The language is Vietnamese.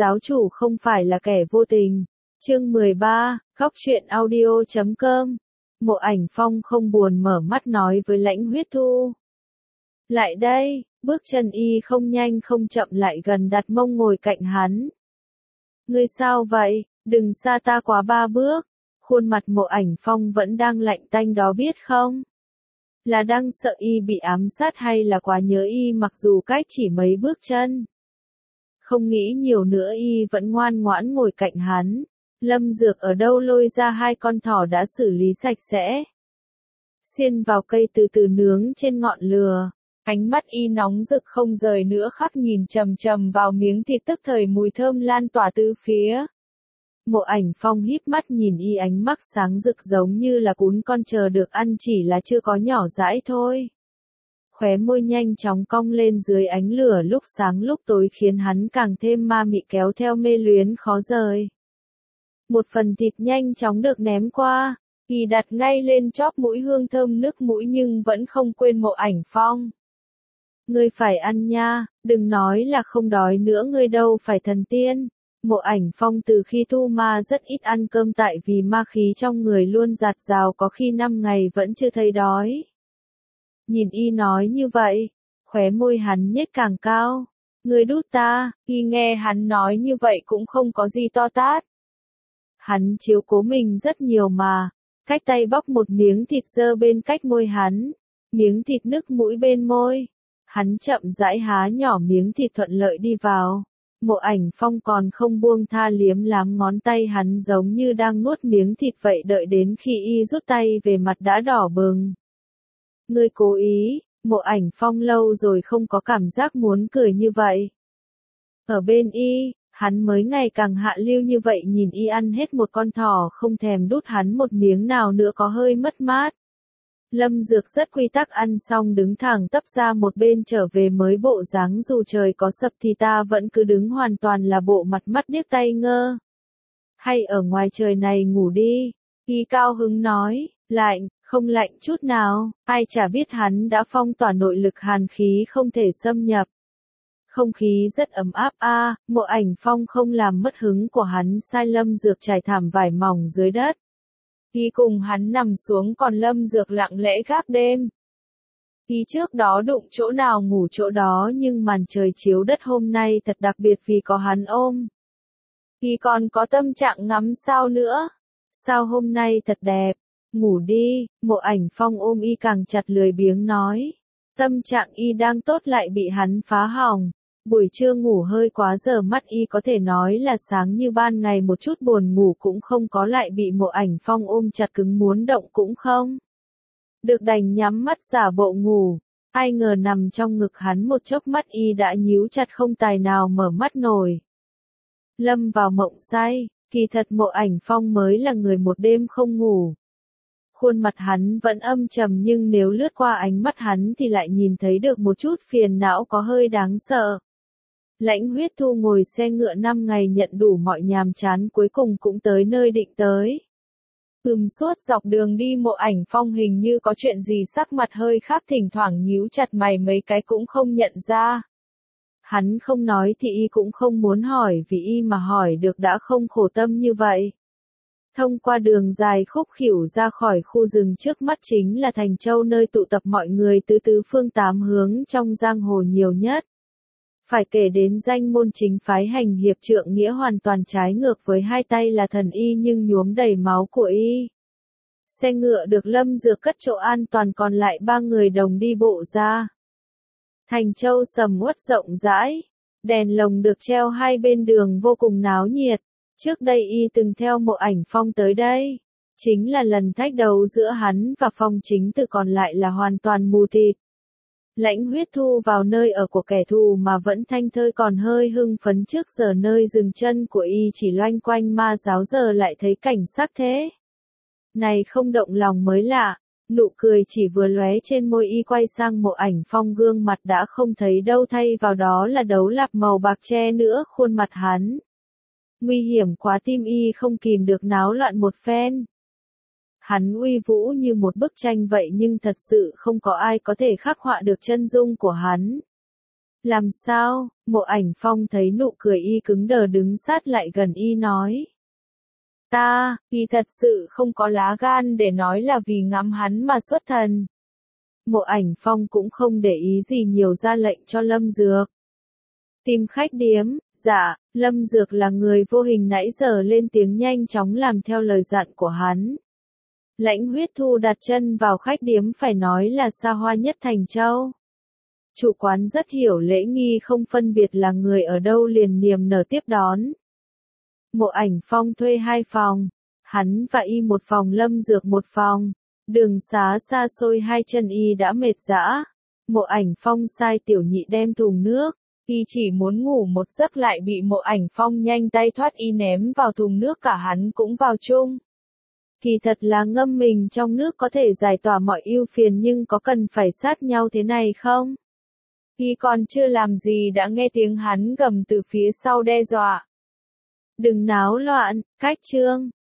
giáo chủ không phải là kẻ vô tình. Chương 13, Góc truyện audio.com. Mộ Ảnh Phong không buồn mở mắt nói với Lãnh Huyết Thu. Lại đây, bước chân y không nhanh không chậm lại gần đặt mông ngồi cạnh hắn. Ngươi sao vậy, đừng xa ta quá 3 bước. Khuôn mặt Mộ Ảnh Phong vẫn đang lạnh tanh đó biết không? Là đang sợ y bị ám sát hay là quá nhớ y mặc dù cách chỉ mấy bước chân? Không nghĩ nhiều nữa y vẫn ngoan ngoãn ngồi cạnh hắn. Lâm Dược ở đâu lôi ra 2 con thỏ đã xử lý sạch sẽ. Xiên vào cây từ từ nướng trên ngọn lửa. Ánh mắt y nóng rực không rời nữa khắc nhìn chằm chằm vào miếng thịt tức thời mùi thơm lan tỏa tứ phía. Mộ Ảnh Phong híp mắt nhìn y ánh mắt sáng rực giống như là cún con chờ được ăn chỉ là chưa có nhỏ dãi thôi. Khóe môi nhanh chóng cong lên dưới ánh lửa lúc sáng lúc tối khiến hắn càng thêm ma mị kéo theo mê luyến khó rời. Một phần thịt nhanh chóng được ném qua, y đặt ngay lên chóp mũi hương thơm nức mũi nhưng vẫn không quên Mộ Ảnh Phong. Ngươi phải ăn nha, đừng nói là không đói nữa ngươi đâu phải thần tiên. Mộ Ảnh Phong từ khi tu ma rất ít ăn cơm tại vì ma khí trong người luôn dạt dào có khi 5 ngày vẫn chưa thấy đói. Nhìn y nói như vậy, khóe môi hắn nhếch càng cao. Ngươi đút ta, y nghe hắn nói như vậy cũng không có gì to tát. Hắn chiếu cố mình rất nhiều mà, cách tay bóc một miếng thịt dơ bên cách môi hắn, miếng thịt nức mũi bên môi. Hắn chậm rãi há nhỏ miếng thịt thuận lợi đi vào. Mộ Ảnh Phong còn không buông tha liếm lám ngón tay hắn giống như đang nuốt miếng thịt vậy đợi đến khi y rút tay về mặt đã đỏ bừng. Ngươi cố ý, Mộ Ảnh Phong lâu rồi không có cảm giác muốn cười như vậy. Ở bên y, hắn mới ngày càng hạ lưu như vậy nhìn y ăn hết một con thỏ không thèm đút hắn một miếng nào nữa có hơi mất mát. Lâm Dược rất quy tắc ăn xong đứng thẳng tắp ra một bên trở về mới bộ dáng dù trời có sập thì ta vẫn cứ đứng hoàn toàn là bộ mặt mắt điếc tay ngơ. Hay ở ngoài trời này ngủ đi, y cao hứng nói, lạnh, không lạnh chút nào, ai chả biết hắn đã phong tỏa nội lực hàn khí không thể xâm nhập. Không khí rất ấm áp a. Mộ Ảnh Phong không làm mất hứng của hắn sai Lâm Dược trải thảm vải mỏng dưới đất. Y cùng hắn nằm xuống còn Lâm Dược lặng lẽ gác đêm. Y trước đó đụng chỗ nào ngủ chỗ đó nhưng màn trời chiếu đất hôm nay thật đặc biệt vì có hắn ôm. Y còn có tâm trạng ngắm sao nữa. Sao hôm nay thật đẹp. Ngủ đi, Mộ Ảnh Phong ôm y càng chặt lười biếng nói. Tâm trạng y đang tốt lại bị hắn phá hỏng. Buổi trưa ngủ hơi quá giờ mắt y có thể nói là sáng như ban ngày một chút buồn ngủ cũng không có lại bị Mộ Ảnh Phong ôm chặt cứng muốn động cũng không. Được đành nhắm mắt giả bộ ngủ, ai ngờ nằm trong ngực hắn một chốc mắt y đã nhíu chặt không tài nào mở mắt nổi. Lâm vào mộng say, kỳ thật Mộ Ảnh Phong mới là người một đêm không ngủ. Khuôn mặt hắn vẫn âm trầm nhưng nếu lướt qua ánh mắt hắn thì lại nhìn thấy được một chút phiền não có hơi đáng sợ. Lãnh Huyết Thu ngồi xe ngựa 5 ngày nhận đủ mọi nhàm chán cuối cùng cũng tới nơi định tới. Suốt dọc đường đi Mộ Ảnh Phong hình như có chuyện gì sắc mặt hơi khác thỉnh thoảng nhíu chặt mày mấy cái cũng không nhận ra. Hắn không nói thì y cũng không muốn hỏi vì y mà hỏi được đã không khổ tâm như vậy. Thông qua đường dài khúc khỉu ra khỏi khu rừng trước mắt chính là Thành Châu nơi tụ tập mọi người từ tứ phương tám hướng trong giang hồ nhiều nhất. Phải kể đến danh môn chính phái hành hiệp trượng nghĩa hoàn toàn trái ngược với hai tay là thần y nhưng nhuốm đầy máu của y. Xe ngựa được Lâm Dược cất chỗ an toàn còn lại 3 người đồng đi bộ ra. Thành Châu sầm uất rộng rãi, đèn lồng được treo hai bên đường vô cùng náo nhiệt. Trước đây y từng theo Mộ Ảnh Phong tới đây. Chính là lần thách đấu giữa hắn và Phong Chính Tự còn lại là hoàn toàn mù tịt. Lãnh Huyết Thu vào nơi ở của kẻ thù mà vẫn thanh thơi còn hơi hưng phấn trước giờ nơi dừng chân của y chỉ loanh quanh ma giáo giờ lại thấy cảnh sắc thế. Này không động lòng mới lạ, nụ cười chỉ vừa lóe trên môi y quay sang Mộ Ảnh Phong gương mặt đã không thấy đâu thay vào đó là đấu lạp màu bạc che nữa khuôn mặt hắn. Nguy hiểm quá tim y không kìm được náo loạn một phen. Hắn uy vũ như một bức tranh vậy nhưng thật sự không có ai có thể khắc họa được chân dung của hắn. Làm sao? Mộ Ảnh Phong thấy nụ cười y cứng đờ đứng sát lại gần y nói. Y thật sự không có lá gan để nói là vì ngắm hắn mà xuất thần. Mộ Ảnh Phong cũng không để ý gì nhiều ra lệnh cho Lâm Dược. Tìm khách điếm, dạ, Lâm Dược là người vô hình nãy giờ lên tiếng nhanh chóng làm theo lời dặn của hắn. Lãnh Huyết Thu đặt chân vào khách điếm phải nói là xa hoa nhất Thành Châu. Chủ quán rất hiểu lễ nghi không phân biệt là người ở đâu liền niềm nở tiếp đón. Mộ Ảnh Phong thuê 2 phòng, hắn và y một phòng, Lâm Dược một phòng. Đường xá xa xôi hai chân y đã mệt dã. Mộ Ảnh Phong sai tiểu nhị đem thùng nước, y chỉ muốn ngủ một giấc lại bị Mộ Ảnh Phong nhanh tay thoát y ném vào thùng nước, cả hắn cũng vào chung. Kỳ thật là ngâm mình trong nước có thể giải tỏa mọi ưu phiền, nhưng có cần phải sát nhau thế này không? Y còn chưa làm gì đã nghe tiếng hắn gầm từ phía sau đe dọa. Đừng náo loạn, cách trương.